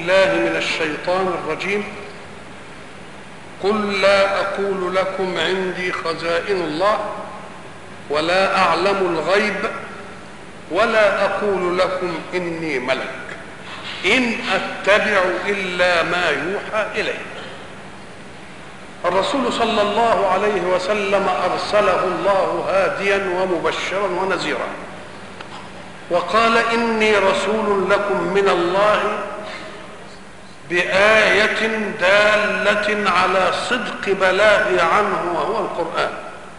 بالله من الشيطان الرجيم. قل لا أقول لكم عندي خزائن الله ولا أعلم الغيب ولا أقول لكم إني ملك إن أتبع إلا ما يوحى إلي. الرسول صلى الله عليه وسلم أرسله الله هاديا ومبشرا ونذيرا، وقال إني رسول لكم من الله بآية دالة على صدق بلاغي عنه وهو القرآن.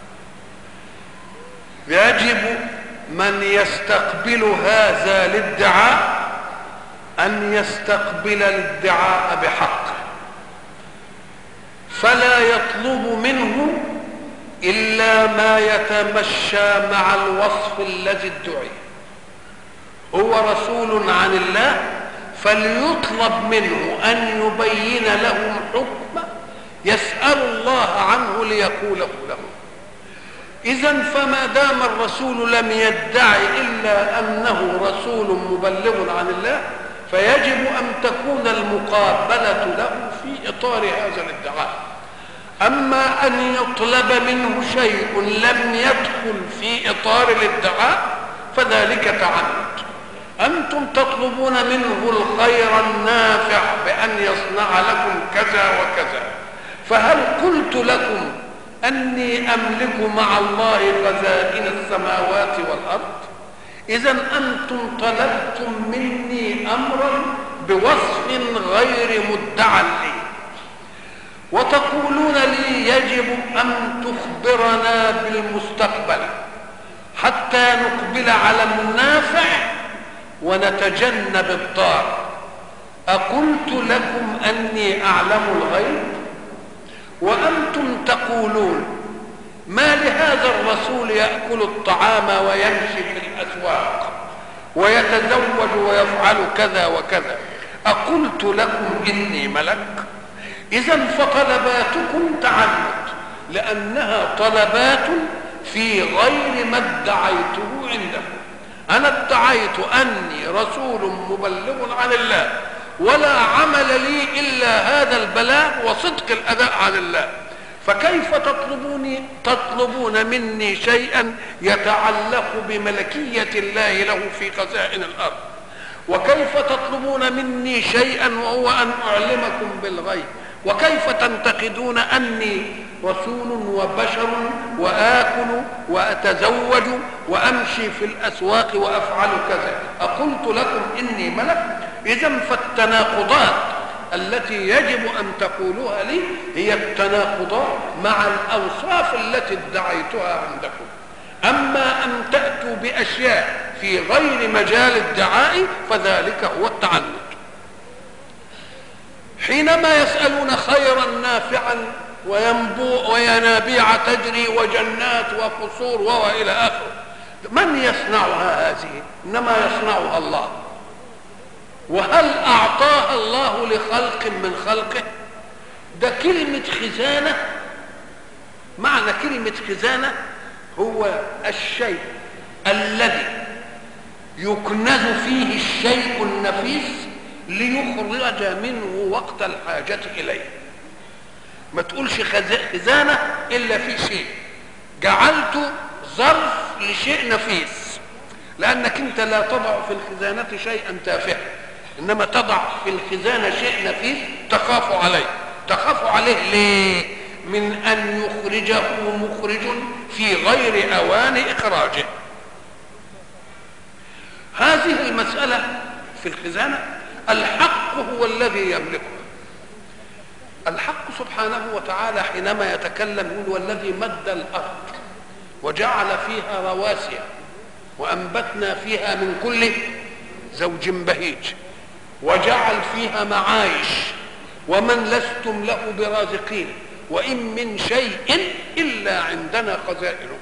يجب من يستقبل هذا الادعاء أن يستقبل الادعاء بحق، فلا يطلب منه إلا ما يتمشى مع الوصف الذي ادعي. هو رسول عن الله، فليطلب منه أن يبين لهم حكم يسأل الله عنه ليقوله له. إذن فما دام الرسول لم يدعي إلا أنه رسول مبلغ عن الله، فيجب أن تكون المقابلة له في إطار هذا الادعاء. أما أن يطلب منه شيء لم يدخل في إطار الادعاء فذلك تعنت. أنتم تطلبون منه الخير النافع بأن يصنع لكم كذا وكذا، فهل قلت لكم أني أملك مع الله خزائن السماوات والأرض؟ إذن أنتم طلبتم مني أمرا بوصف غير مدعى لي، وتقولون لي يجب أن تخبرنا بالمستقبل حتى نقبل على النافع ونتجنب الضار. أقلت لكم أني أعلم الغيب وأنتم تقولون ما لهذا الرسول يأكل الطعام ويمشي في الأسواق ويتزوج ويفعل كذا وكذا. أقلت لكم إني ملك؟ إذن فطلباتكم تعنت، لأنها طلبات في غير ما ادعيته عندكم. أنا ادعيت أني رسول مبلغ عن الله ولا عمل لي إلا هذا البلاغ وصدق الأداء عن الله، فكيف تطلبون مني شيئا يتعلق بملكية الله له في خزائن الأرض؟ وكيف تطلبون مني شيئا وهو أن أعلمكم بالغيب؟ وكيف تنتقدون أني رسول وبشر وآكل وأتزوج وأمشي في الأسواق وأفعل كذا؟ أقلت لكم إني ملك؟ إذن فالتناقضات التي يجب أن تقولوها لي هي التناقضات مع الأوصاف التي ادعيتها عندكم. أما أن تأتوا بأشياء في غير مجال الدعاء فذلك هو التعنت. حينما يسألون خيرا نافعا وينابيع تجري وجنات وقصور وإلى آخره، من يصنعها هذه؟ إنما يصنعها الله. وهل أعطاها الله لخلق من خلقه؟ ده كلمة خزانة، معنى كلمة خزانة هو الشيء الذي يكنز فيه الشيء النفيس ليخرج منه وقت الحاجة إليه. ما تقولش خزانة إلا في شيء، جعلت ظرف لشيء نفيس، لأنك أنت لا تضع في الخزانة شيئا تافها، إنما تضع في الخزانة شيء نفيس تخاف عليه. تخاف عليه ليه؟ من أن يخرجه مخرج في غير أوان إخراجه. هذه المسألة في الخزانة الحق هو الذي يملكها. الحق سبحانه وتعالى حينما يتكلم يقول والذي مد الأرض وجعل فيها رواسي وأنبتنا فيها من كل زوج بهيج وجعل فيها معايش ومن لستم له برازقين وإن من شيء إلا عندنا خزائنه.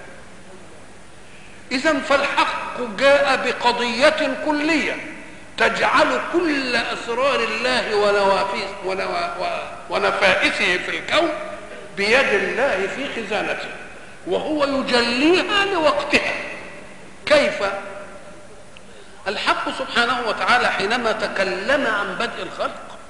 إذن فالحق جاء بقضية كلية تجعل كل أسرار الله ونفائسه في الكون بيد الله في خزانته، وهو يجليها لوقتها. كيف؟ الحق سبحانه وتعالى حينما تكلم عن بدء الخلق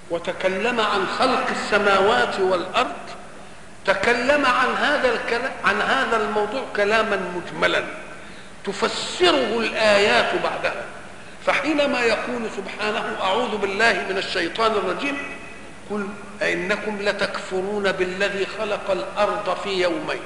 وتكلم عن خلق السماوات والأرض تكلم عن هذا الموضوع كلاما مجملا تفسره الآيات بعدها. فحينما يقول سبحانه أعوذ بالله من الشيطان الرجيم قل أئنكم لتكفرون بالذي خلق الأرض في يومين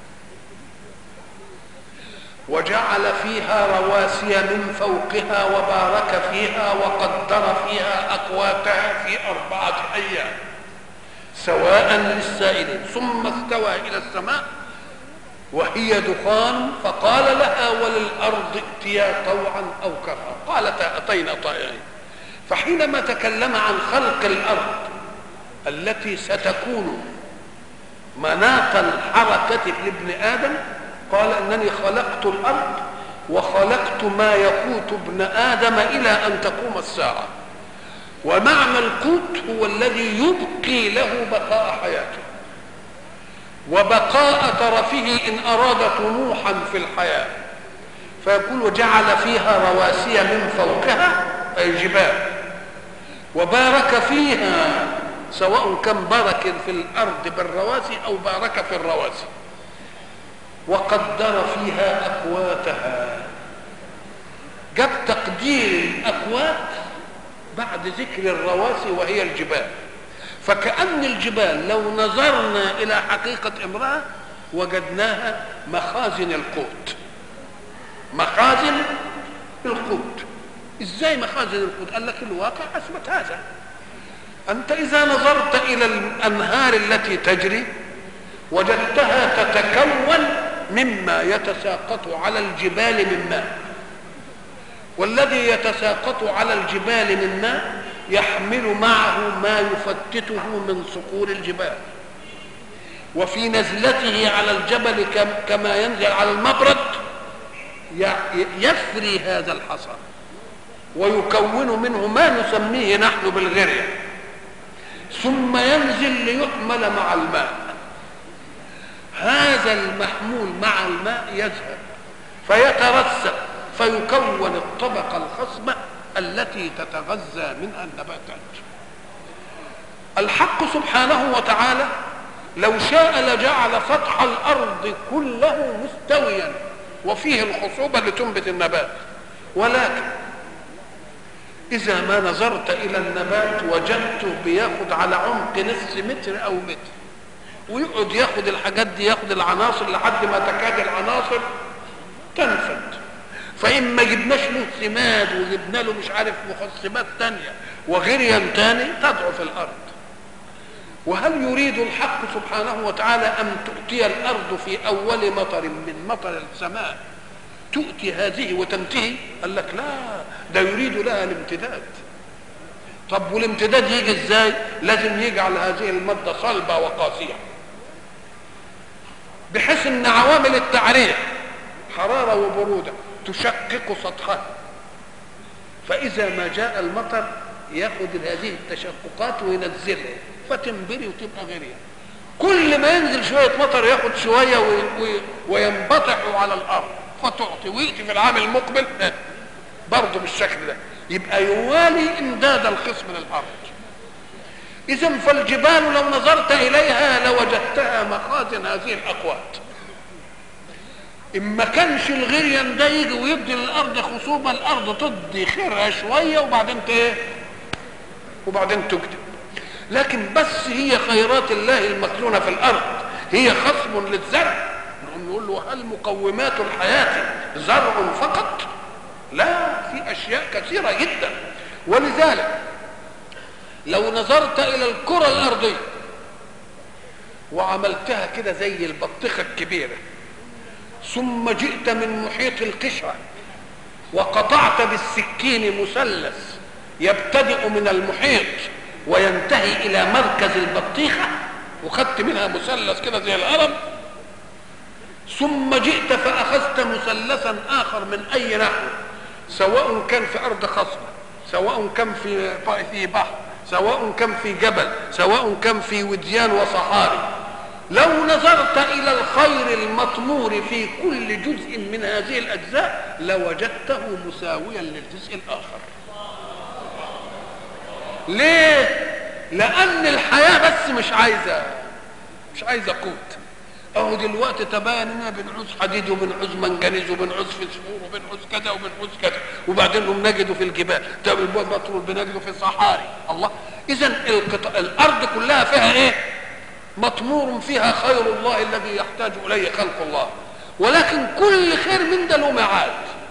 وجعل فيها رواسي من فوقها وبارك فيها وقدر فيها أقواتها في 4 أيام سواء للسائلين ثم استوى إلى السماء وهي دخان فقال لها وللأرض ائتيا طوعا أو كرها قالتا أتينا طائعين. فحينما تكلم عن خلق الأرض التي ستكون مناط الحركة لابن آدم قال إنني خلقت الأرض وخلقت ما يقوت ابن آدم إلى أن تقوم الساعة. ومعنى القوت هو الذي يبقي له بقاء حياته وبقاء ترفه إن أراد طموحا في الحياة. فيقول وجعل فيها رواسي من فوقها أي جبال وبارك فيها سواء كان بارك في الأرض بالرواسي أو بارك في الرواسي وقدر فيها أقواتها. جاب تقدير الأقوات بعد ذكر الرواسي وهي الجبال. فكأن الجبال لو نظرنا إلى حقيقة أمرها وجدناها مخازن القوت. مخازن القوت. إزاي مخازن القوت؟ قال لك الواقع أثبت هذا. أنت إذا نظرت إلى الأنهار التي تجري وجدتها تتكون مما يتساقط على الجبال من ماء، والذي يتساقط على الجبال من ماء يحمل معه ما يفتته من صخور الجبال، وفي نزلته على الجبل كما ينزل على المبرد يفري هذا الحصى ويكون منه ما نسميه نحن بالغرية، ثم ينزل ليحمل مع الماء. هذا المحمول مع الماء يذهب فيترسب فيكون الطبقة الخصبة التي تتغذى منها النباتات. الحق سبحانه وتعالى لو شاء لجعل سطح الأرض كله مستويا وفيه الخصوبة لتنبت النبات، ولكن إذا ما نظرت إلى النبات وجدته بياخد على عمق نصف متر أو متر ويقعد ياخد الحاجات دي، ياخد العناصر لحد ما تكاد العناصر تنفد. فإما جبناش له سماد وجبنا له مش عارف مخصبات تانية وغريا تاني تضعف الأرض. وهل يريد الحق سبحانه وتعالى أن تؤتي الأرض في أول مطر من مطر السماء تؤتي هذه وتنتهي؟ قال لك لا، ده يريد لها الامتداد. طب والامتداد يجي ازاي؟ لازم يجعل هذه المادة صلبة وقاسية بحيث ان عوامل التعريق حرارة وبرودة تشقق سطحها، فإذا ما جاء المطر ياخد هذه التشققات وينزلها فتنبري وتبقى غرية. كل ما ينزل شوية مطر ياخد شوية وينبطح على الأرض فتعطي ويأتي في العام المقبل برضه بالشكل ده، يبقى يوالي امداد الخصم للأرض. إذن فالجبال لو نظرت إليها لوجدتها مخازن هذه الأقوات. إما كانش الغريان ده يجي ويبدي للأرض خصوبة، الأرض تدي خيرها شوية وبعدين تكتب. لكن بس هي خيرات الله المكنونة في الأرض هي خصم للزرع، نقول له هل مقومات الحياة زرع فقط؟ لا، في أشياء كثيرة جدا. ولذلك لو نظرت إلى الكرة الأرضية وعملتها كده زي البطيخة الكبيرة ثم جئت من محيط القشرة وقطعت بالسكين مثلث يبتدئ من المحيط وينتهي إلى مركز البطيخة وخدت منها مثلث كده زي الهرم، ثم جئت فأخذت مثلثا آخر من أي نحو، سواء كان في أرض خصبة، سواء كان في بحر، سواء كان في جبل، سواء كان في وديان وصحاري، لو نظرت إلى الخير المطمور في كل جزء من هذه الأجزاء لوجدته مساويا للجزء الآخر. ليه؟ لان الحياه بس مش عايزه قوت. اهو دلوقتي تبين اننا بنعوز حديد وبنعوز منجنيز وبنعوز فسفور وبنعوز كذا وبنعوز كذا، وبعدين بنجده في الجبال، طب البترول بنجده في الصحاري. الله، اذا الارض كلها فيها ايه؟ مطمور فيها خير الله الذي يحتاج اليه خلق الله، ولكن كل خير من ده له ميعاد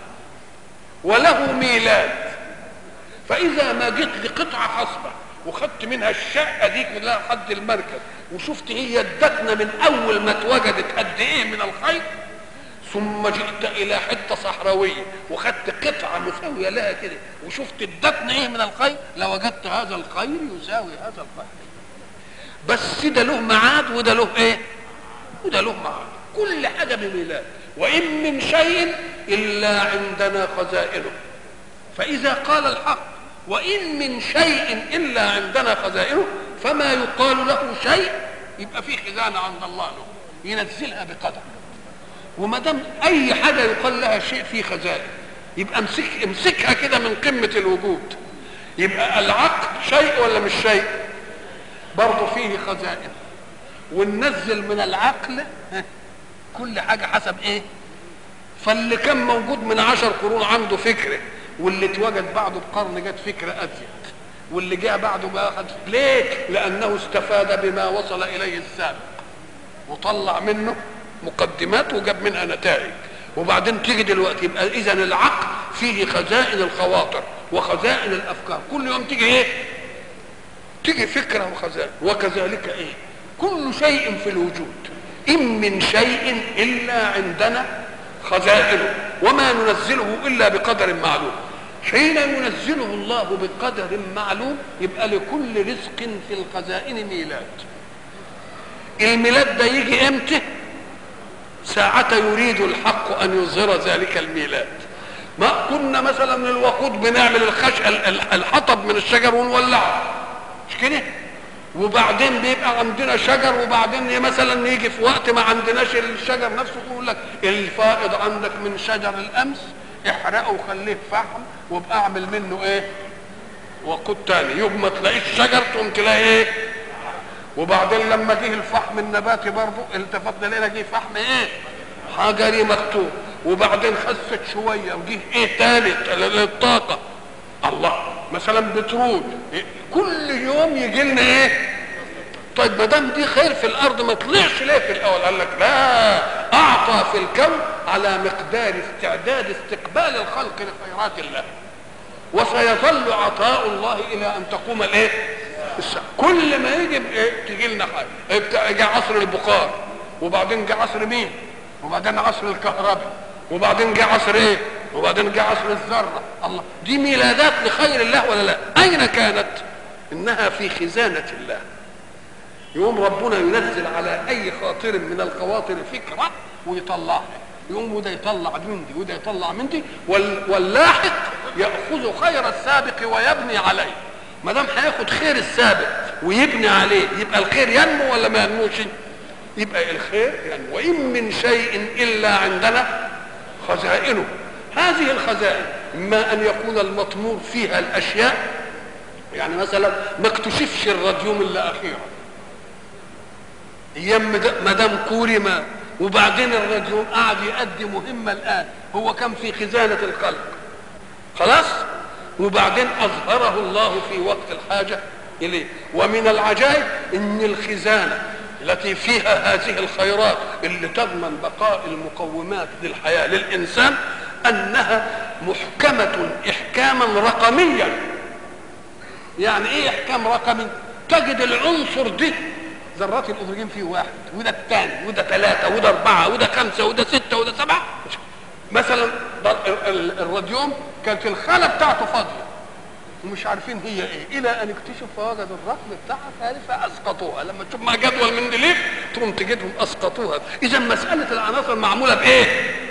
وله ميلاد. فاذا ما جيت لقطعه خصبه وخدت منها الشقه دي كلها لحد المركز وشفت هي ادتنا من اول ما اتوجدت قد ايه من الخير، ثم جئت الى حته صحراويه وخدت قطعه مساويه لها كده وشفت ادتنا ايه من الخير، لوجدت هذا الخير يساوي هذا الخير. بس ده له ميعاد وده له ايه؟ وده له ميعاد. كل حاجه بميلاد. وان من شيء الا عندنا خزائنه. فاذا قال الحق وان من شيء الا عندنا خزائنه، فما يقال له شيء يبقى فيه خزانه عند الله له ينزلها بقدر. وما دام اي حاجه يقال لها شيء فيه خزائن يبقى امسكها كده من قمه الوجود. يبقى العقل شيء ولا مش شيء؟ برضه فيه خزائن. وننزل من العقل كل حاجه حسب ايه؟ فاللي كان موجود من 10 قرون عنده فكره، واللي اتوجد بعده بقرن جت فكره ازيد، واللي جاء بعده بقى اخذ. ليه؟ لانه استفاد بما وصل اليه السابق وطلع منه مقدمات وجاب منها نتائج. وبعدين تيجي دلوقتي يبقى اذا العقل فيه خزائن الخواطر وخزائن الافكار. كل يوم تيجي ايه؟ تيجي فكره وخزائن. وكذلك ايه؟ كل شيء في الوجود ان من شيء الا عندنا خزائنه وما ننزله الا بقدر معلوم. حين ينزله الله بقدر معلوم يبقى لكل رزق في الخزائن ميلاد. الميلاد ده يجي امتى؟ ساعة يريد الحق ان يظهر ذلك الميلاد. ما كنا مثلا الوقود بنعمل الحطب من الشجر ونولعه، مش كده؟ وبعدين بيبقى عندنا شجر، وبعدين مثلا يجي في وقت ما عندناش الشجر نفسه يقول لك الفائض عندك من شجر الامس احرقه وخليه فحم وابقى اعمل منه ايه؟ وقود تاني. يوم ما تلاقيش شجر تقوم تلاقي ايه؟ وبعدين لما جه الفحم النباتي برضه التفتنا لقينا جه فحم ايه؟ حجري مكتوب. وبعدين خست شويه وجه ايه تاني للطاقه. الله، مثلا بترول كل يوم يجي لنا ايه؟ طيب ما دام دي خير في الارض ما طلعش ليه في الاول؟ قال لك لا، اعطى في الكون على مقدار استعداد استقبال الخلق لخيرات الله، وسيظل عطاء الله الى ان تقوم الايه؟ الساعه. كل ما يجي تجي لنا حاجه. جاء عصر البخار، وبعدين جاء عصر مين؟ وبعدين عصر الكهرباء، وبعدين جاء عصر ايه؟ وبعدين جاء عصر الذره. الله، دي ميلادات لخير الله ولا لا؟ اين كانت؟ انها في خزانه الله. يقوم ربنا ينزل على اي خاطر من الخواطر فكره ويطلعها، يقوم وده يطلع من دي وده يطلع من دي، واللاحق ياخذ خير السابق ويبني عليه. ما دام هياخد خير السابق ويبني عليه يبقى الخير ينمو ولا ما ينموش؟ يبقى الخير ينمو. وان من شيء الا عندنا خزائنه. هذه الخزائن اما ان يكون المطمور فيها الاشياء، يعني مثلا ما اكتشفش الراديوم الا اخيرا، ايام مدام كوري ما، وبعدين الراديوم قعد يؤدي مهمه الان، هو كان في خزانه الخلق خلاص، وبعدين اظهره الله في وقت الحاجه اليه. ومن العجائب ان الخزانه التي فيها هذه الخيرات اللي تضمن بقاء المقومات للحياه للانسان انها محكمه احكاما رقميا. يعني ايه احكام رقمي؟ تجد العنصر ده ذرات الاكسجين فيه واحد، وده الثاني، وده 3، وده 4، وده 5، وده 6، وده 7. مثلا الراديوم كانت الخانه بتاعته فاضيه ومش عارفين هي ايه، الى ان اكتشف فوجد الرقم بتاعها فاسقطوها. لما تشوف مع جدول مندليف تقوم تجدهم اسقطوها. اذا مساله العناصر معموله بايه؟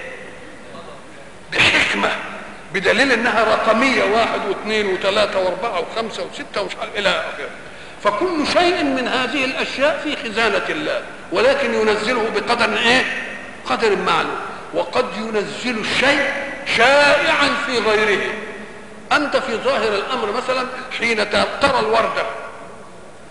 بحكمه، بدليل انها رقميه، 1 و2 و3 و4 و5 و6 ومش عارف الى اخره. فكل شيء من هذه الاشياء في خزانه الله، ولكن ينزله بقدر ايه؟ قدر معلوم. وقد ينزل الشيء شائعا في غيره. انت في ظاهر الامر مثلا حين ترى الورده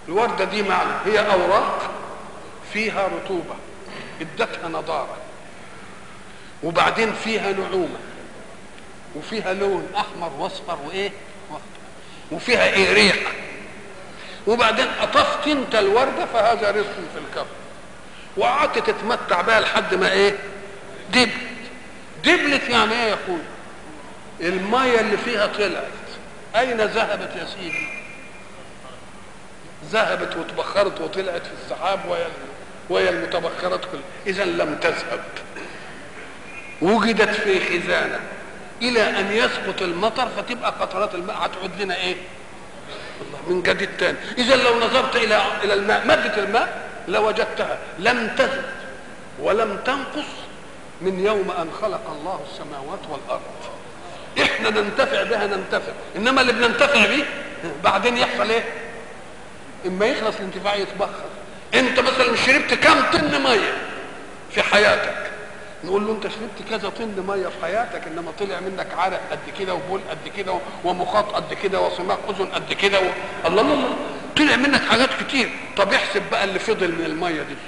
الوردة دي معنى هي أوراق فيها رطوبة ادتها نضارة، وبعدين فيها نعومة، وفيها لون أحمر واصفر وإيه واخضر، وفيها إيه ريحة، وبعدين قطفت انت الوردة فهذا رزق في الكون، وقعدت تتمتع بها لحد ما إيه دبلت. يعني إيه يا أخوي؟ المية اللي فيها طلعت، أين ذهبت يا سيدي؟ ذهبت وتبخرت وطلعت في السحاب وهي المتبخرات كلها. إذا لم تذهب، وجدت في خزانة إلى أن يسقط المطر فتبقى قطرات الماء هتعود لنا إيه؟ الله من جديد تاني. إذا لو نظرت إلى الماء، مادة الماء لوجدتها لم تزد ولم تنقص من يوم أن خلق الله السماوات والأرض. إحنا ننتفع بها ننتفع، إنما اللي بننتفع به بعدين يحصل إيه؟ إما يخلص الانتفاع يتبخر. أنت مثلا شربت كم طن مية في حياتك؟ نقول له أنت شربت كذا طن مية في حياتك، إنما طلع منك عرق قد كده وبول قد كده ومخاط قد كده وصماغ أذن قد كده الله الله الله، طلع منك حاجات كتير. طب احسب بقى اللي فضل من المية دي.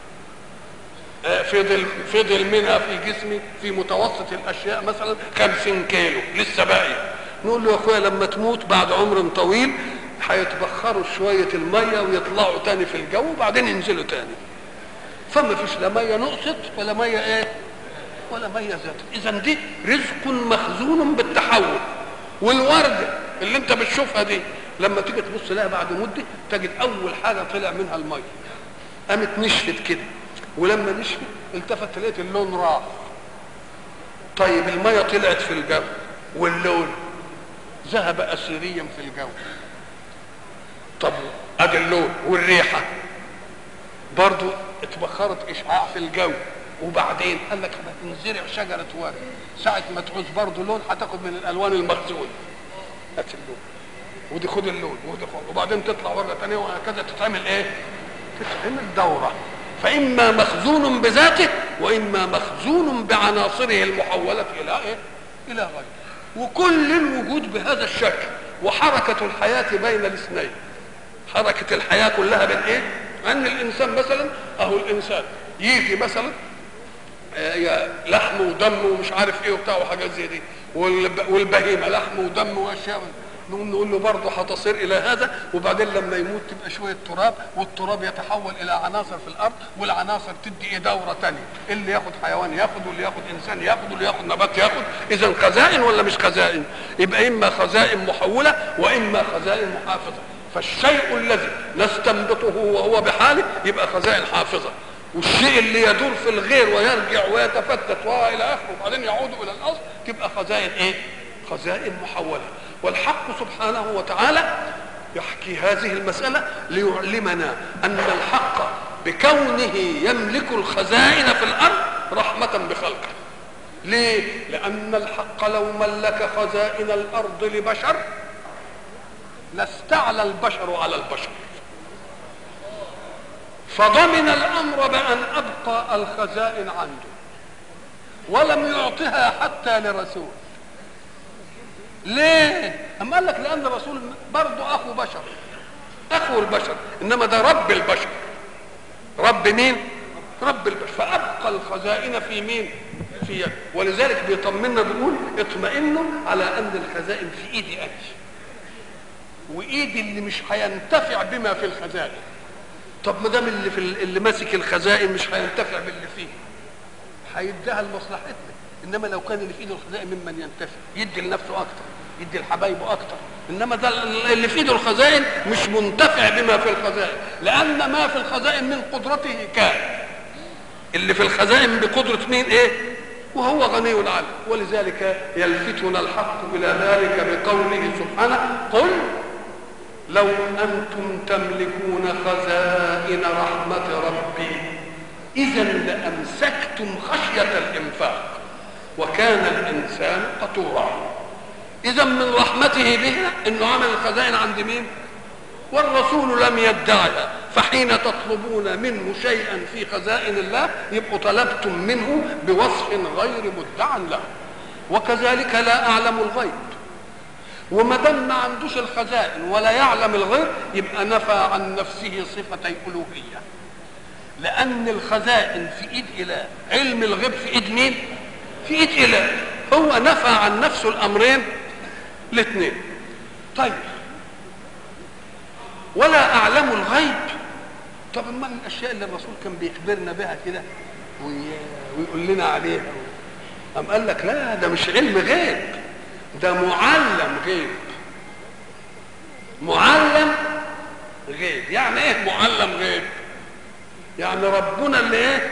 فضل منها في جسمي في متوسط الاشياء مثلا 50 كيلو لسه باقي. نقول له يا اخويا لما تموت بعد عمر طويل هيتبخروا شويه الميه ويطلعوا تاني في الجو وبعدين ينزلوا تاني. فما فيش لا ميه نقصت ولا ميه ايه ولا ميه زادت. اذا دي رزق مخزون بالتحول. والورده اللي انت بتشوفها دي لما تيجي تبص لها بعد مده تجد اول حاجه طلع منها الميه قامت نشفت كده، ولما نشفت التفت لقيت اللون راح. طيب الميه طلعت في الجو واللون ذهب اسيريا في الجو. طب ادي اللون والريحه برضو اتبخرت اشعاع في الجو، وبعدين قال لك هتنزرع شجره ورد ساعه ما تعوز برضو لون هتاخد من الالوان المخزون. هات اللون ودي خد اللون ودي خد، وبعدين تطلع ورده ثانيه وهكذا تتعمل ايه؟ تتعمل دوره. فإما مخزون بذاته وإما مخزون بعناصره المحولة إلى إيه؟ إلى غيره. وكل الوجود بهذا الشكل. وحركة الحياة بين الاثنين، حركة الحياة كلها بين إيه؟ أن الإنسان مثلا أهو الإنسان يجي مثلا لحم ودم ومش عارف إيه وبتاع وحاجات زي دي، والبهيمة لحم ودم وأشياء، نقول له برضه هتصير الى هذا. وبعدين لما يموت تبقى شويه تراب، والتراب يتحول الى عناصر في الارض، والعناصر تدي ايه دوره ثانيه، اللي ياخد حيوان ياخد، واللي ياخد انسان ياخد، واللي ياخد نبات ياخد. اذا خزائن ولا مش خزائن؟ يبقى اما خزائن محوله واما خزائن محافظه. فالشيء الذي نستنبطه وهو بحاله يبقى خزائن حافظه، والشيء اللي يدور في الغير ويرجع ويتفتت والى اخره وبعدين يعود الى الاصل تبقى خزائن ايه؟ خزائن محوله. والحق سبحانه وتعالى يحكي هذه المسألة ليعلمنا أن الحق بكونه يملك الخزائن في الأرض رحمة بخلقه. ليه؟ لأن الحق لو ملك خزائن الأرض لبشر لاستعلى البشر على البشر، فضمن الأمر بأن أبقى الخزائن عنده ولم يعطها حتى لرسول. ليه؟ أما قال لك لأن الرسول برضه أخو بشر، أخو البشر، إنما ده رب البشر. رب مين؟ رب البشر. فأبقى الخزائن في مين؟ في يد. ولذلك بيطمنا بيقول اطمئنوا على أن الخزائن في إيدي أنا، وإيدي اللي مش هينتفع بما في الخزائن. طب ما دام اللي ماسك الخزائن مش هينتفع باللي فيه، هيديها لمصلحتنا. انما لو كان اللي في ايده الخزائن ممن ينتفع يدي لنفسه اكتر، يدي لحبايبه اكتر. انما ده اللي في ايده الخزائن مش منتفع بما في الخزائن، لان ما في الخزائن من قدرته كان. اللي في الخزائن بقدره مين؟ ايه؟ وهو غني عنه. ولذلك يلفتنا الحق الى ذلك بقوله سبحانه: قل لو انتم تملكون خزائن رحمه ربي اذا لامسكتم خشيه الانفاق وكان الانسان قتورا. اذا من رحمته بنا انه عمل الخزائن عند مين؟ والرسول لم يدعها. فحين تطلبون منه شيئا في خزائن الله يبقوا طلبتم منه بوصف غير مدعى له. وكذلك لا اعلم الغيب، وما دام ما عندوش الخزائن ولا يعلم الغيب يبقى نفى عن نفسه صفتي الوهيه، لان الخزائن في ايد اله، علم الغيب في ايد مين؟ في ايد اله. هو نفى عن نفسه الامرين الاثنين. طيب ولا اعلم الغيب، طب ما الاشياء اللي الرسول كان بيخبرنا بها كده ويقول لنا عليها، قام قال لك لا ده مش علم غيب، ده معلم غيب. معلم غيب يعني ايه معلم غيب؟ يعني ربنا اللي ايه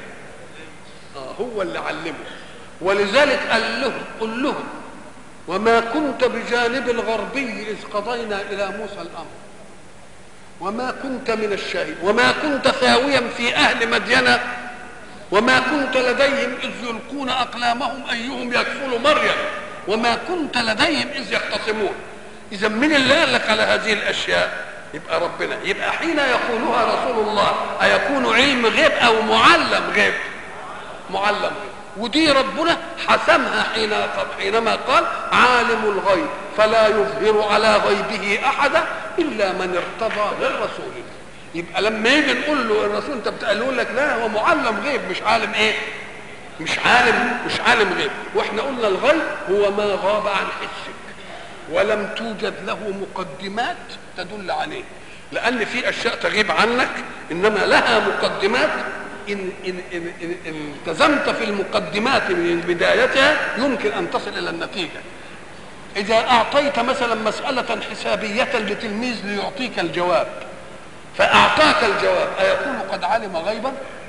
هو اللي علمه. ولذلك قال لهم قل لهم وما كنت بجانب الغربي إذ قضينا إلى موسى الأمر وما كنت من الشاهدين وما كنت ثاويا في أهل مدين وما كنت لديهم إذ يلقون أقلامهم أيهم يكفل مريم وما كنت لديهم إذ يختصمون. إذا من اللي قال لك على هذه الأشياء؟ يبقى ربنا. يبقى حين يقولها رسول الله أيكون علم غيب أو معلم غيب؟ معلم غيب. ودي ربنا حسمها حينما قال عالم الغيب فلا يظهر على غيبه أحدا إلا من ارتضى من رسوله. يبقى لما يجي نقول له الرسول انت بتقول لك لا هو معلم غيب مش عالم ايه؟ مش عالم غيب. واحنا قلنا الغيب هو ما غاب عن حسك ولم توجد له مقدمات تدل عليه، لان في اشياء تغيب عنك انما لها مقدمات إن التزمت في المقدمات من بدايتها يمكن ان تصل الى النتيجه. اذا اعطيت مثلا مساله حسابيه لتلميذ ليعطيك الجواب فاعطاك الجواب ايكون قد علم غيبا؟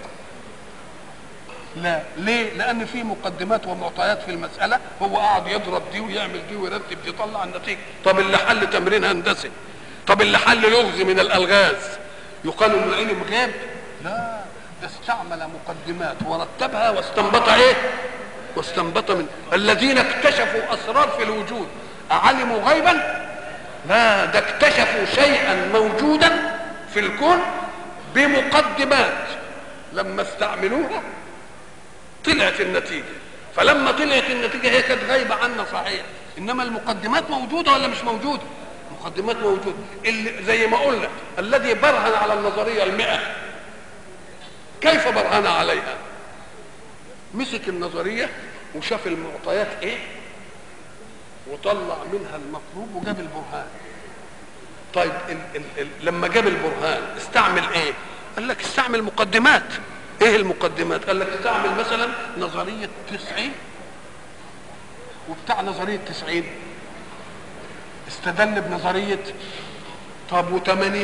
لا. ليه؟ لان في مقدمات ومعطيات في المساله، هو قاعد يضرب دي ويعمل دي ويرتب دي يطلع النتيجه. طب اللي حل تمرين هندسي، طب اللي حل لغز من الالغاز يقال انه علم غيب؟ لا، ده استعمل مقدمات ورتبها واستنبط ايه؟ واستنبط من الذين اكتشفوا اسرار في الوجود اعلموا غيبا؟ لا، ده اكتشفوا شيئا موجودا في الكون بمقدمات لما استعملوها طلعت النتيجه. فلما طلعت النتيجه هي كانت غايبه عنا صحيح، انما المقدمات موجوده ولا مش موجوده؟ المقدمات موجوده. اللي زي ما قلنا الذي برهن على النظريه 100 كيف برهن عليها؟ مسك النظريه وشاف المعطيات ايه وطلع منها المطلوب وجاب البرهان. طيب لما جاب البرهان استعمل ايه؟ قال لك استعمل مقدمات. ايه المقدمات؟ قال لك استعمل مثلا نظريه 90 وبتاع نظريه 90 استدل بنظريه طب و80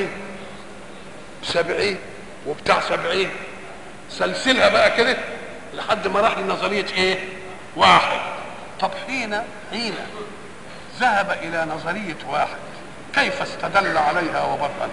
70 وبتاع 70 سلسلها بقى كده لحد ما راح لنظريه ايه؟ 1. طب حين ذهب الى نظريه 1 كيف استدل عليها وبرهن؟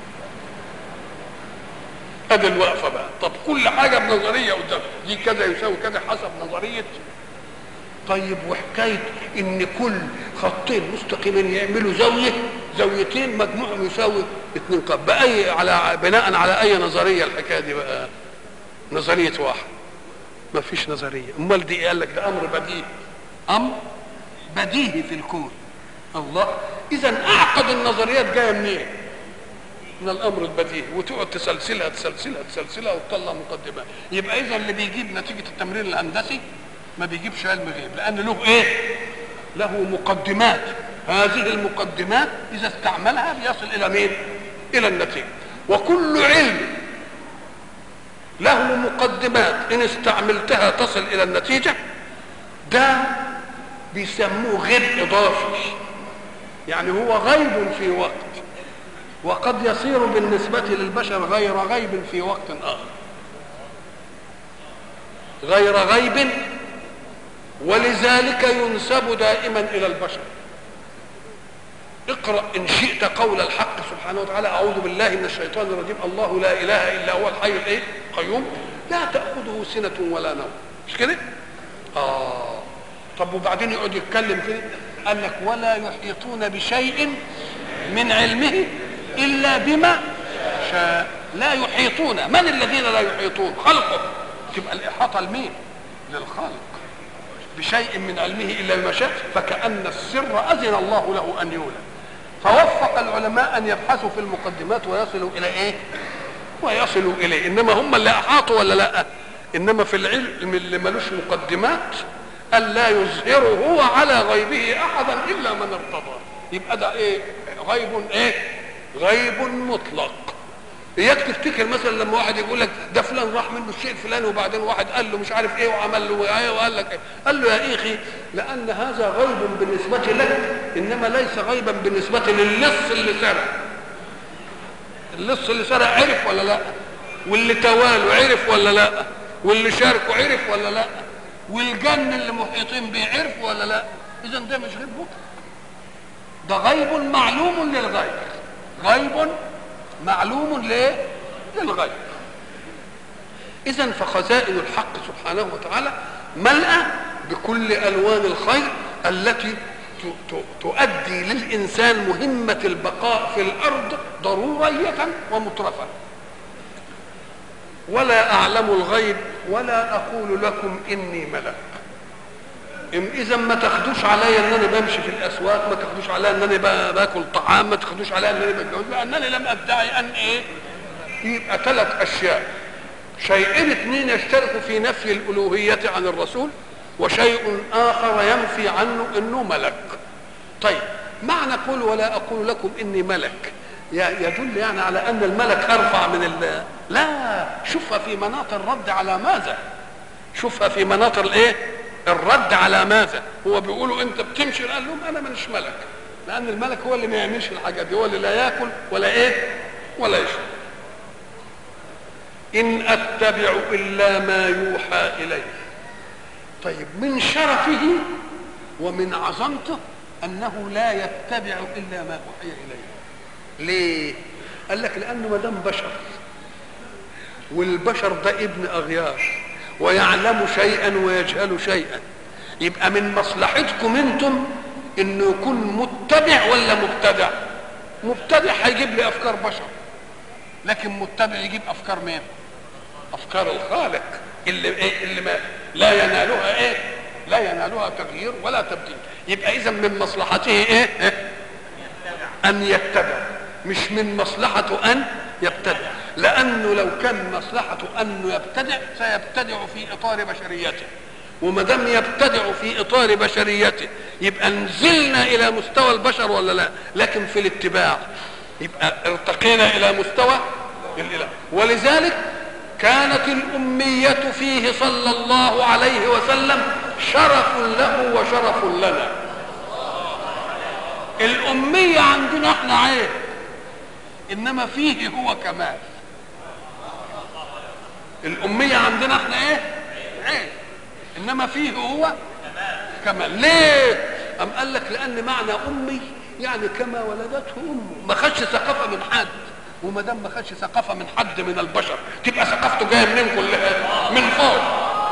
ادي الوقفه بقى. طب كل حاجه بنظريه قدام دي كذا يساوي كذا حسب نظريه. طيب وحكايه ان كل خطين مستقيمين يعملوا زاويتين مجموعهم يساوي 2 قاب باي على بناء على اي نظريه الحكايه دي بقى؟ نظريه 1 ما فيش نظريه. امال دي قال لك ده امر بديهي، امر بديهي في الكون. الله. اذا اعقد النظريات جايه منين؟ من الامر البديهي، وتقعد تسلسلها وتطلع مقدمات. يبقى اذا اللي بيجيب نتيجه التمرين الهندسي ما بيجيبش علم غيب، لان له ايه؟ له مقدمات. هذه المقدمات اذا استعملها بيصل الى مين؟ الى النتيجه. وكل علم له مقدمات ان استعملتها تصل الى النتيجه، ده بيسموه غيب اضافي. يعني هو غيب في وقت وقد يصير بالنسبة للبشر غير غيب في وقت آخر. غير غيب، ولذلك ينسب دائما إلى البشر. اقرأ إن شئت قول الحق سبحانه وتعالى أعوذ بالله من الشيطان الرجيم الله لا إله إلا هو الحي القيوم لا تأخذه سنة ولا نوم. مش كده؟ طب وبعدين يقعد يتكلم كده قال لك ولا يحيطون بشيء من علمه إلا بما شاء. لا يحيطون. من الذين لا يحيطون؟ خلقه. تبقى الإحاطة لمين؟ للخالق. بشيء من علمه الا بما شاء، فكأن السر اذن الله له ان يولد. فوفق العلماء ان يبحثوا في المقدمات ويصلوا الى ايه؟ ويصلوا اليه. انما هم اللي احاطوا ولا لا؟ انما في العلم اللي ملوش مقدمات قال لا يظهره على غيبه احدا الا من ارتضى. يبقى ده ايه؟ غيب ايه؟ غيب مطلق. اياك تفتكر مثلا لما واحد يقول لك ده فلان راح منه الشيء الفلاني وبعدين واحد قال له مش عارف ايه وعمل له ايه وقال لك ايه، قال له يا اخي لان هذا غيب بالنسبه لك انما ليس غيبا بالنسبه للص اللي سرق. اللص اللي سرق عرف ولا لا؟ واللي تواله عرف ولا لا؟ واللي شاركه عرف ولا لا؟ والجن اللي محيطين بيه عرف ولا لا؟ اذا ده مش غيب مطلق، ده غيب معلوم للغيب. غيب معلوم ليه؟ للغيب. اذا فخزائن الحق سبحانه وتعالى ملأى بكل الوان الخير التي تؤدي للانسان مهمه البقاء في الارض ضروريه ومترفه. ولا اعلم الغيب ولا اقول لكم اني ملك. اذا ما تاخدوش عليا ان انا بمشي في الاسواق، ما تاخدوش عليا ان انا باكل طعام، ما تاخدوش عليا ان انا بتجوز، لانني لم ادعي ان ايه. يبقى 3 اشياء، شيئين 2 يشتركوا في نفي الالوهيه عن الرسول، وشيء اخر ينفي عنه انه ملك. طيب معنى قول ولا اقول لكم اني ملك يدل يعني على ان الملك ارفع من لا، شوفها في مناط الرد على ماذا؟ شوفها في مناط الايه؟ الرد على ماذا؟ هو بيقولوا انت بتمشي، قال لهم انا مش ملك، لان الملك هو اللي ما يعملش الحاجات دي، هو اللي لا ياكل ولا ايه ولا يشرب. ان اتبع الا ما يوحى اليه. طيب من شرفه ومن عظمته انه لا يتبع الا ما اوحي اليه. ليه؟ قال لك لانه ما دام بشر، والبشر ده ابن اغيار ويعلم شيئا ويجهل شيئا، يبقى من مصلحتكم انتم انه يكون متبع ولا مبتدع؟ مبتدع هيجيب لي افكار بشر، لكن متبع يجيب افكار مين؟ افكار الخالق اللي ما لا ينالها ايه؟ لا ينالها تغيير ولا تبديل. يبقى اذا من مصلحته ايه؟ ان يتبع، مش من مصلحته ان يبتدع، لانه لو كان مصلحته انه يبتدع سيبتدع في اطار بشريته، وما دام يبتدع في اطار بشريته يبقى نزلنا الى مستوى البشر ولا لا؟ لكن في الاتباع يبقى ارتقينا الى مستوى الاله. ولذلك كانت الاميه فيه صلى الله عليه وسلم شرف له وشرف لنا. الاميه عندنا احنا عيب، انما فيه هو كمال. الاميه عندنا احنا ايه؟ عيب، انما فيه هو كمال. ليه؟ ام قال لك لان معنى امي يعني كما ولدته امه، ما خدش ثقافه من حد، وما دام ما خدش ثقافه من حد من البشر تبقى ثقافته جايه منين كلها؟ من فوق.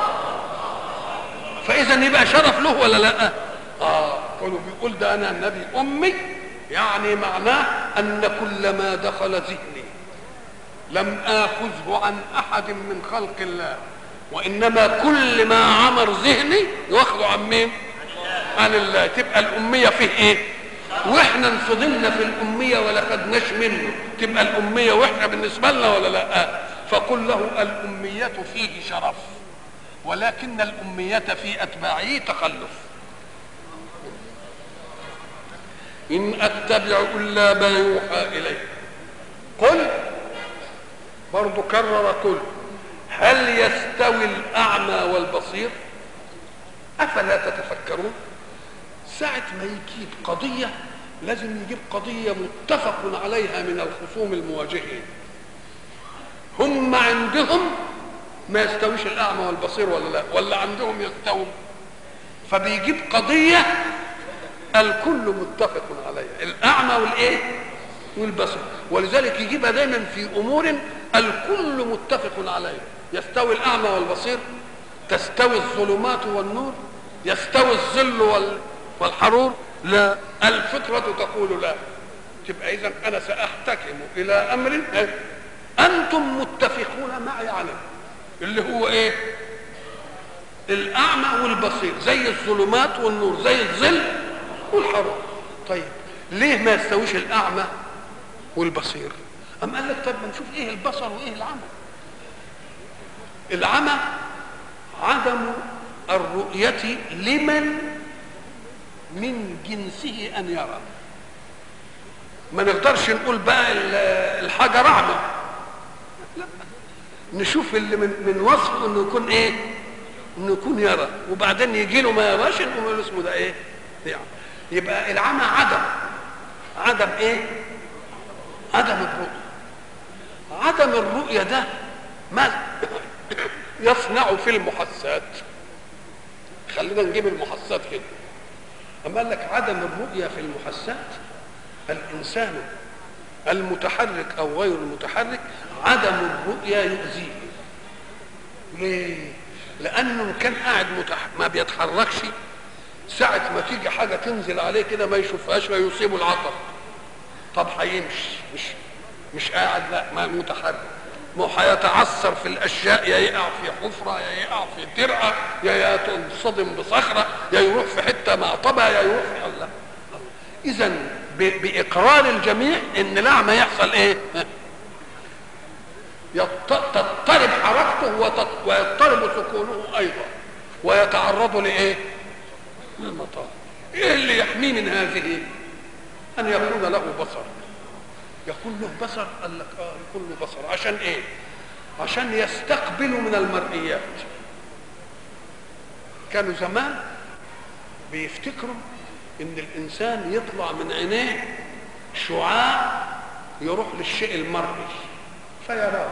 فاذا يبقى شرف له ولا لا؟ كله بيقول ده انا النبي امي، يعني معناه ان كل ما دخل ذهني لم اخذه عن احد من خلق الله، وانما كل ما عمر ذهني واخده عن مين؟ عن الله. تبقى الاميه فيه ايه؟ واحنا انفضلنا في الاميه ولا خدناش منه، تبقى الاميه واحنا بالنسبه لنا ولا لا؟ فقل له الاميه فيه شرف، ولكن الاميه في اتباعه تخلف. إن أتبع إلا ما يوحى إلي. قل، برضو كرر قل، هل يستوي الأعمى والبصير؟ أفلا تتفكرون؟ ساعة ما يجيب قضية لازم يجيب قضية متفق عليها من الخصوم المواجهين. هم عندهم ما يستويش الأعمى والبصير ولا لا؟ ولا عندهم يستوي؟ فبيجيب قضية الكل متفق عليها، الاعمى والايه والبصر، ولذلك يجيبها دايما في امور الكل متفق عليها. يستوي الاعمى والبصير؟ تستوي الظلمات والنور؟ يستوي الظل والحرور؟ لا، الفطرة تقول لا. تبقى اذا انا ساحتكم الى امر انتم متفقون معي عليه، اللي هو ايه؟ الاعمى والبصير زي الظلمات والنور، زي الظل والحرام. طيب ليه ما يستويش الاعمى والبصير؟ أم قال لك طب ما نشوف ايه البصر وايه العمى. العمى عدم الرؤية لمن من جنسه ان يرى. ما نقدرش نقول بقى الحجر اعمى، لا، نشوف اللي من وصفه انه يكون ايه، انه يكون يرى، وبعدين يجي له ما يراش نقول اسمه ده ايه، يعني يبقى العمى عدم ايه، عدم الرؤية. عدم الرؤية ده ما يصنع في المحسات. خلينا نجيب المحسات كده. أما قال لك عدم الرؤية في المحسات، الإنسان المتحرك أو غير المتحرك عدم الرؤية يؤذيه. ليه؟ لأنه كان قاعد ما بيتحركش، ساعة ما تيجي حاجة تنزل عليه كده ما يشوفهاش ويصيبه العطر. طب هيمشي مش قاعد، لا، ما متحرك، ما هو هيتعثر في الاشياء، يا يقع في حفره، يا يقع في ترعه، يا ينصدم بصخره، يا يروح في حته معطبه، يا يروح في الله. اذا باقرار الجميع ان الاعمى يحصل ايه؟ تضطرب حركته ويضطرب سكونه ايضا، ويتعرض لايه؟ للمطار. ايه اللي يحميه من هذه؟ ان يكون له بصر. يكون له بصر؟ قال لك يكون له بصر عشان ايه؟ عشان يستقبل من المرئيات. كانوا زمان بيفتكروا ان الانسان يطلع من عينيه شعاع يروح للشيء المرئي فيراه.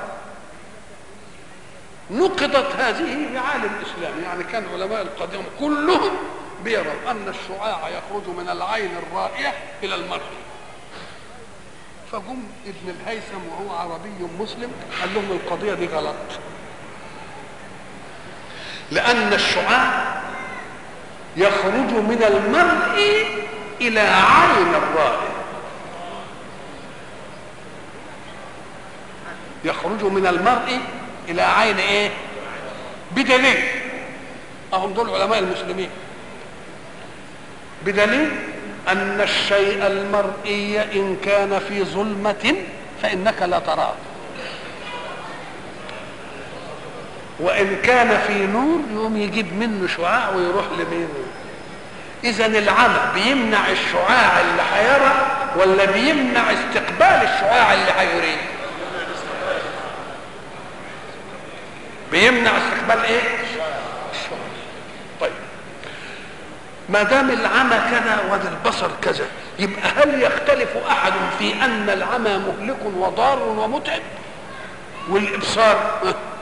نقضت هذه بعالم الاسلام، يعني كان علماء القديم كلهم بيروا ان الشعاع يخرج من العين الرائية الى المرئي. فقم ابن الهيثم وهو عربي مسلم قال لهم القضية دي غلط، لأن الشعاع يخرج من المرء إلى عين الرائي. يخرج من المرء إلى عين إيه؟ بدليل، أهم دول علماء المسلمين، بدليل أن الشيء المرئي إن كان في ظلمة فإنك لا تراه، وإن كان في نور يقوم يجيب منه شعاع ويروح لمين. إذا العمى بيمنع الشعاع اللي هيرى ولا بيمنع استقبال الشعاع اللي هيريه؟ بيمنع استقبال ايه؟ الشعاع. طيب ما دام العمى كذا والبصر كذا، يبقى هل يختلف احد في ان العمى مهلك وضار ومتعب والابصار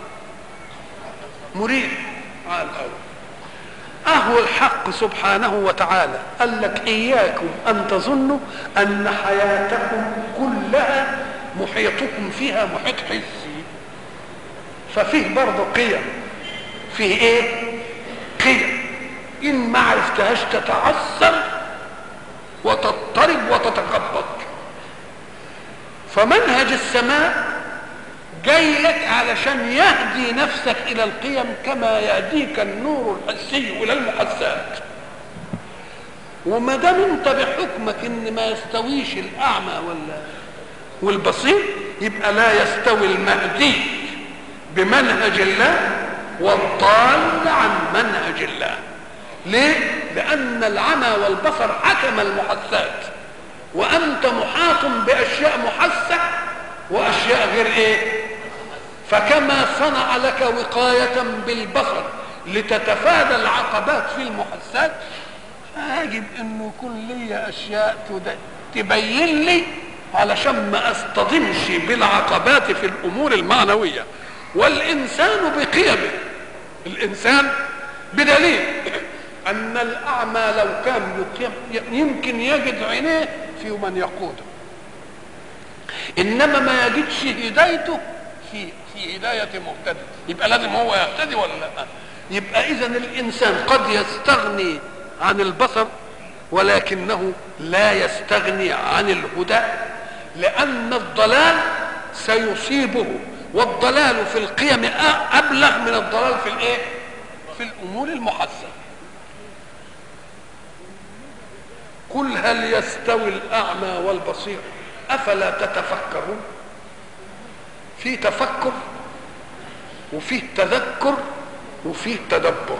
مريح؟ على الاول اهو الحق سبحانه وتعالى قال لك اياكم ان تظنوا ان حياتكم كلها محيطكم فيها محيط حسي، ففيه برضه قيم، فيه ايه؟ قيم ان ما عرفتهاش تتعثر وتضطرب وتتخبط. فمنهج السماء جاي لك علشان يهدي نفسك الى القيم كما يهديك النور الحسي الى المحسات. وما دام انت بحكمك ان ما يستويش الاعمى والبصير، يبقى لا يستوي المهدي بمنهج الله والضال عن منهج الله. ليه؟ لأن العمى والبصر حكم المحسات، وأنت محاط بأشياء محسة وأشياء غير إيه؟ فكما صنع لك وقاية بالبصر لتتفادى العقبات في المحسات، فيجب أن يكون لي أشياء تبين لي علشان ما أصطدمش بالعقبات في الأمور المعنوية. والإنسان بقيمه، الإنسان بدليل أن الأعمى لو كان يمكن يجد عينيه في من يقوده، إنما ما يجدش هدايته في هداية مهتدي. يبقى لازم هو يهتدي ولا لا؟ يبقى إذن الإنسان قد يستغني عن البصر ولكنه لا يستغني عن الهدى، لأن الضلال سيصيبه، والضلال في القيم أبلغ من الضلال في الإيه؟ في الامور المحسنه. قل هل يستوي الاعمى والبصير افلا تتفكرون. في تفكر وفيه تذكر وفيه تدبر.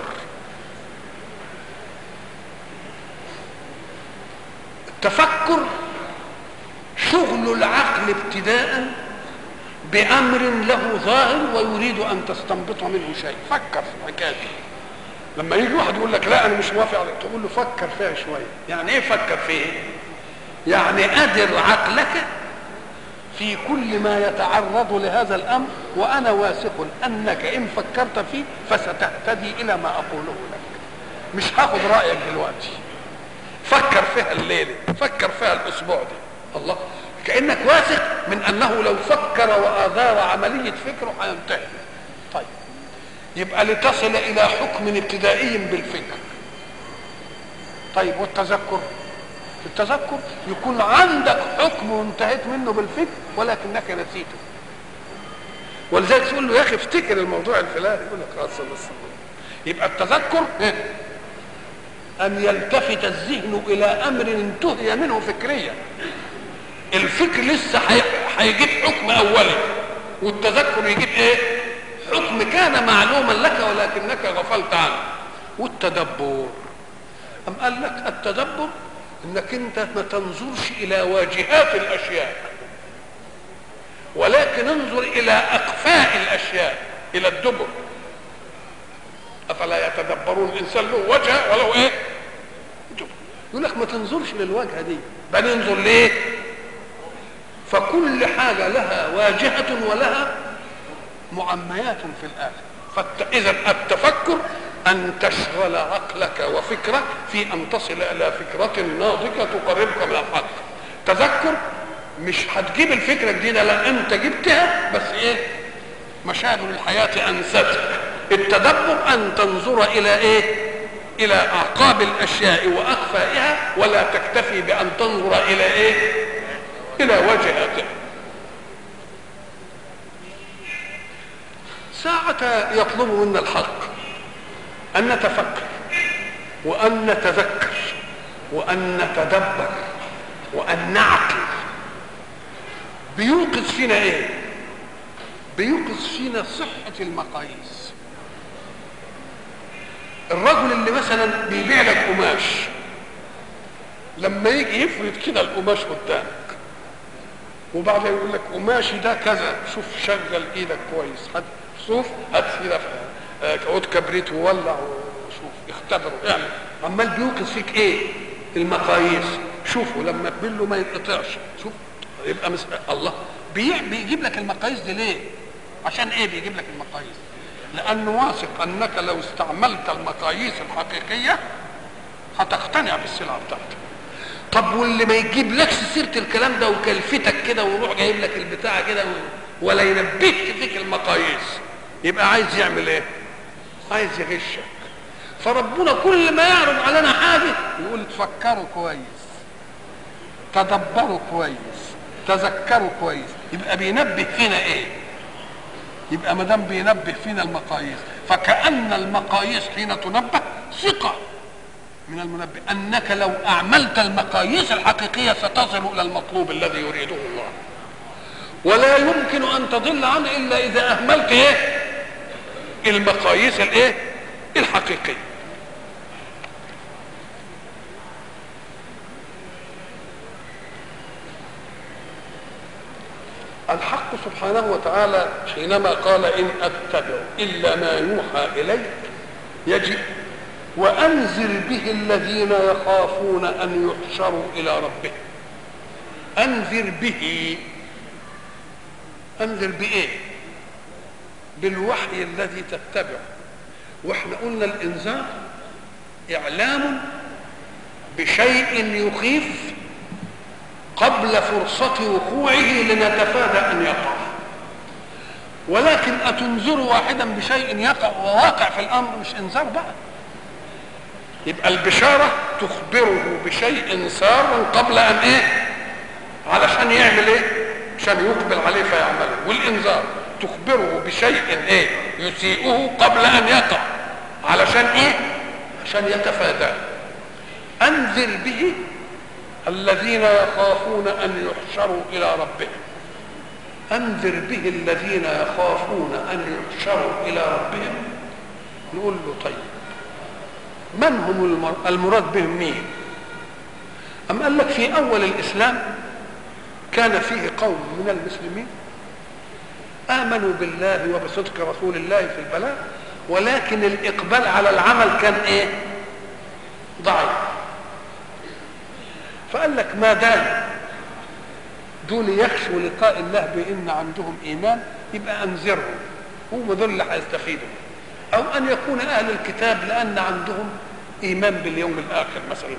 التفكر شغل العقل ابتداء بامر له ظاهر ويريد ان تستنبط منه شيء. فكر في الحكايه دي. لما يجي واحد يقول لك لا انا مش موافق عليك، تقول له فكر فيها شويه. يعني ايه فكر فيه؟ يعني ادر عقلك في كل ما يتعرض لهذا الامر، وانا واثق انك ان فكرت فيه فستهتدي الى ما اقوله لك. مش هاخد رايك دلوقتي، فكر فيها الليله، فكر فيها الاسبوع ده. الله، كانك واثق من انه لو فكر واثار عمليه فكره هينتهي. طيب، يبقى لتصل الى حكم ابتدائي بالفكر. طيب والتذكر؟ التذكر يكون عندك حكم وانتهيت منه بالفكر ولكنك نسيته، ولذلك تقول له يا اخي افتكر الموضوع الفلاني، يقول لك خلاص بس. يبقى التذكر ان يلتفت الذهن الى امر انتهي منه فكريا. الفكر لسه هيجيب حكم اولي، والتذكر يجيب ايه؟ حكم كان معلوما لك ولكنك غفلت عنه. والتدبر ام قال لك التدبر انك انت ما تنظرش الى واجهات الاشياء، ولكن انظر الى اقفاء الاشياء، الى الدبر. افلا يتدبرون؟ الانسان له وجهه وله ايه؟ دبر. يقول لك ما تنظرش للواجهه دي، بل انظر ليه؟ فكل حاجه لها واجهه ولها معميات في الاخر. اذا التفكر ان تشغل عقلك وفكرك في ان تصل الى فكره ناضجه تقربك من الحق. تذكر مش هتجيب الفكره الجديده، لا انت جبتها بس ايه؟ مشاغل الحياه انستك. التدبر ان تنظر الى ايه؟ الى اعقاب الاشياء واخفائها، ولا تكتفي بان تنظر الى ايه؟ الى وجهاتها. ساعة يطلب منا الحق أن نتفكر وأن نتذكر وأن نتدبر وأن نعقل، بيوقظ فينا إيه؟ بيوقظ فينا صحة المقاييس. الرجل اللي مثلا بيبيع لك قماش، لما يجي يفرد كده القماش قدامك وبعدين يقول لك قماشي ده كذا، شوف شغل ايدك كويس، هات شوف، هات كده عود كبريت وولع وشوف اختبره، يعني عمال بيوقظ فيك ايه؟ المقاييس. شوفوا لما تبله ما يتقطعش، شوف يبقى الله بيجيب لك المقاييس دي ليه؟ عشان ايه بيجيب لك المقاييس؟ لانه واثق انك لو استعملت المقاييس الحقيقيه هتقتنع بالسلعه بتاعتك. طب واللي ما يجيب لكش سيره الكلام ده وكلفتك كده ويروح جايب لك البتاع كده ولا ينبهك فيك المقاييس، يبقى عايز يعمل ايه؟ عايز يغشك. فربنا كل ما يعرض علينا حاجه يقول تفكروا كويس، تدبروا كويس، تذكروا كويس. يبقى بينبه فينا ايه؟ يبقى ما دام بينبه فينا المقاييس، فكأن المقاييس حين تنبه ثقة من المنبه انك لو اعملت المقاييس الحقيقية ستصل الى المطلوب الذي يريده الله، ولا يمكن ان تضل عنه الا اذا اهملت ايه؟ المقاييس الايه؟ الحقيقية. الحق سبحانه وتعالى حينما قال إن أتبع إلا ما يوحى إليك يجب وأنذر به الذين يخافون أن يحشروا إلى ربهم. أنذر به، أنذر بإيه؟ بالوحي الذي تتبعه. واحنا قلنا الإنذار إعلام بشيء يخيف قبل فرصة وقوعه لنتفادى أن يقع. ولكن أتنذر واحدا بشيء يقع وواقع في الأمر مش إنذار بقى. يبقى البشارة تخبره بشيء سار قبل أن إيه؟ علشان يعمل إيه؟ عشان يقبل عليه فيعمله. والإنذار تخبره بشيء إيه؟ يسيئه قبل أن يقع علشان ايه؟ عشان يتفادى. انذر به الذين يخافون ان يحشروا الى ربهم. انذر به الذين يخافون ان يحشروا الى ربهم. نقول له طيب من هم المراد بهم مين؟ أم قال لك في أول الإسلام كان فيه قوم من المسلمين آمنوا بالله وبصدق رسول الله في البلاغ، ولكن الإقبال على العمل كان إيه؟ ضعيف. فقال لك ما دام دول يخشوا لقاء الله بأن عندهم إيمان يبقى أنذرهم، هم دول اللي هيستفيدوا. أو أن يكون أهل الكتاب لأن عندهم إيمان باليوم الآخر مثلا،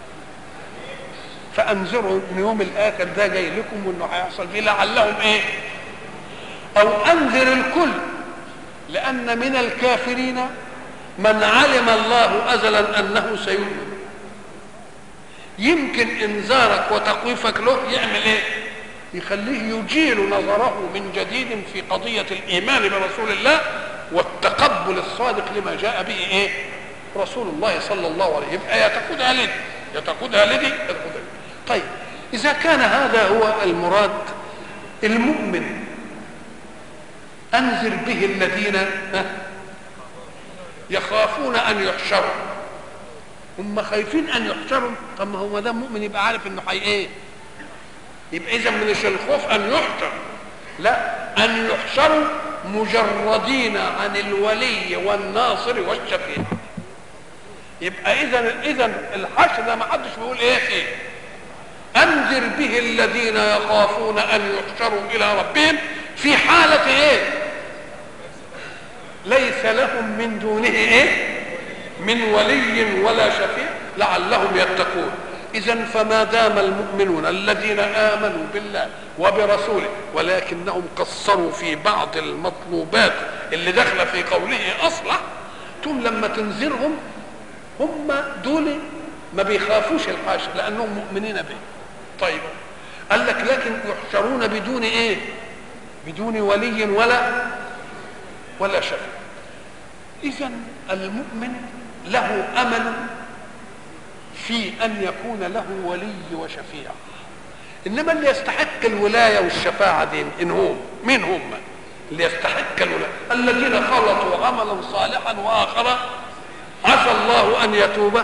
فأنذروا ان يوم الآخر ده جاي لكم وانه هيحصل فيه لعلهم ايه؟ او انذر الكل، لان من الكافرين من علم الله ازلا انه سيؤمن. يمكن انذارك وتخويفك له يعمل ايه؟ يخليه يجيل نظره من جديد في قضية الايمان برسول الله والتقبل الصادق لما جاء به ايه؟ رسول الله صلى الله عليه وسلم. يبقى يتقودها لدي يتقودها لدي. طيب إذا كان هذا هو المراد المؤمن أنذر به الذين يخافون أن يحشروا. هم خايفين أن يحشروا. طب ما هو ما دام مؤمن يبقى عارف إنه حي إيه؟ يبقى إذا مش الخوف أن يحشر، لا، أن يحشروا مجردين عن الولي والناصر والشفيع. يبقى إذا الحشر ده ما حدش بيقول إيه فيه. انذر به الذين يخافون ان يحشروا الى ربهم في حالة ايه؟ ليس لهم من دونه ايه؟ من ولي ولا شفيع لعلهم يتقون. اذا فما دام المؤمنون الذين امنوا بالله وبرسوله ولكنهم قصروا في بعض المطلوبات اللي داخله في قوله اصلح، ثم لما تنذرهم هم دول ما بيخافوش الحاشر لانهم مؤمنين به. طيب قال لك لكن يحشرون بدون ايه؟ بدون ولي ولا شفيع. اذا المؤمن له امل في ان يكون له ولي وشفيع. انما اللي يستحق الولايه والشفاعه دي ان هم مين؟ هم اللي يستحق الولايه الذين خلطوا عملا صالحا واخر عسى الله ان يتوب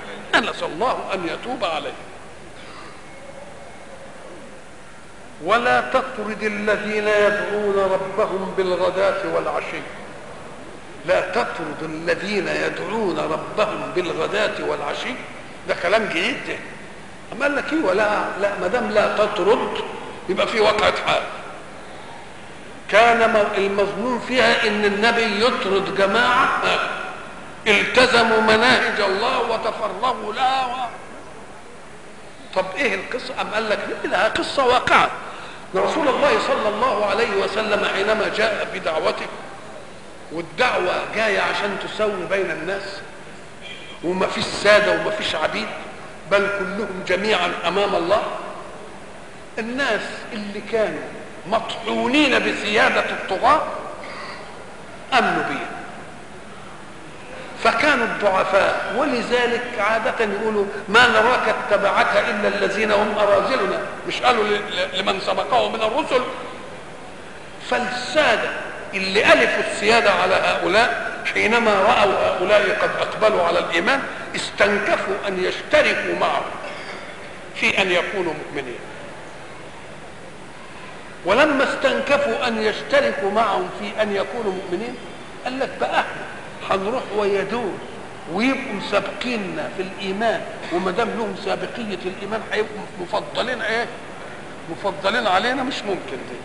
عليه. ولا تطرد الذين يدعون ربهم بالغداة والعشي. لا تطرد الذين يدعون ربهم بالغداة والعشي. ده كلام جديد ده. أما قال لك ايه؟ ولا لا، ما دام لا تطرد يبقى في وقعة حال. كان المضمون فيها ان النبي يطرد جماعة التزموا مناهج الله وتفرغوا لها طب ايه القصة؟ أم قال لك لها قصة واقعة. رسول الله صلى الله عليه وسلم حينما جاء بدعوته والدعوة جاية عشان تسوي بين الناس وما فيش سادة وما فيش عبيد بل كلهم جميعا أمام الله، الناس اللي كانوا مطحونين بسيادة الطغاة أمنوا بيه، فكانوا الضعفاء. ولذلك عادة يقولوا ما نراك اتبعك إلا الذين هم أراذلنا، مش قالوا لمن سبقه من الرسل. فالسادة اللي ألفوا السيادة على هؤلاء حينما رأوا هؤلاء قد أقبلوا على الإيمان استنكفوا أن يشتركوا معهم في أن يكونوا مؤمنين. ولما استنكفوا أن يشتركوا معهم في أن يكونوا مؤمنين قال لك بقى هنروح ويدور ويبقوا سابقيننا في الايمان، وما دام لهم سابقيه الايمان هيبقوا مفضلين ايه؟ مفضلين علينا. مش ممكن دي.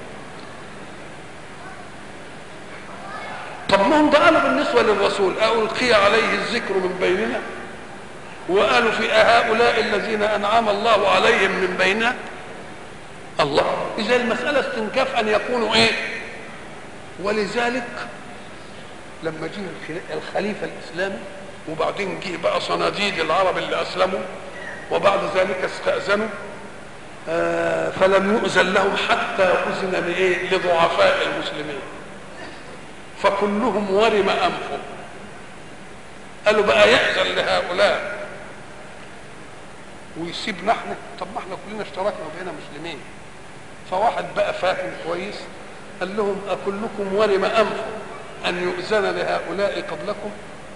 طب ما هم ده قالوا بالنسبه للرسول ألقي عليه الذكر من بيننا، وقالوا في هؤلاء الذين انعم الله عليهم من بيننا. الله، اذا المساله استنكاف ان يكونوا ايه؟ ولذلك لما جه الخليفة الإسلامي وبعدين جه بقى صناديد العرب اللي أسلموا وبعد ذلك استأذنوا فلم يؤذن لهم حتى أذن لإيه؟ لضعفاء المسلمين، فكلهم ورم أنفه قالوا بقى يأذن لهؤلاء ويسيبنا احنا؟ طب ما احنا كلنا اشتركنا وبقينا مسلمين. فواحد بقى فاهم كويس قال لهم أكلكم ولم أنف أن يؤذن لهؤلاء قبلكم؟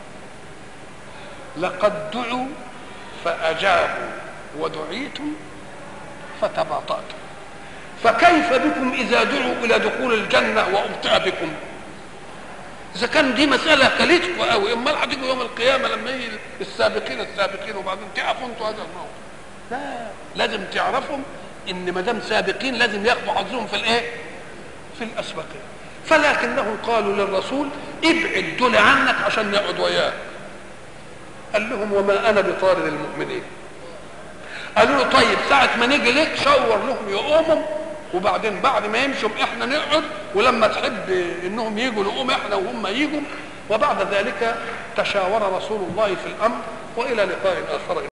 لقد دعوا فأجابوا ودعيتم فتباطأتم، فكيف بكم إذا دعوا إلى دخول الجنة وأبطأ بكم؟ إذا كان دي مسألة كلتكم قوي، أمال هتيجوا يوم القيامة لما يجي السابقين وبعدين تقفوا أنتوا هذا الموقف؟ لا، لازم تعرفوا إن ما دام سابقين لازم ياخدوا حظهم في الإيه؟ في الأسبقين. فلكنهم قالوا للرسول ابعد دول عنك عشان نقعد وياك. قال لهم وما أنا بطارد المؤمنين. قالوا له طيب ساعة ما نيجي لك شاور لهم يقوموا، وبعدين بعد ما يمشوا احنا نقعد، ولما تحب انهم يجوا نقوم احنا وهم يجوا. وبعد ذلك تشاور رسول الله في الامر، والى لقاء اخر.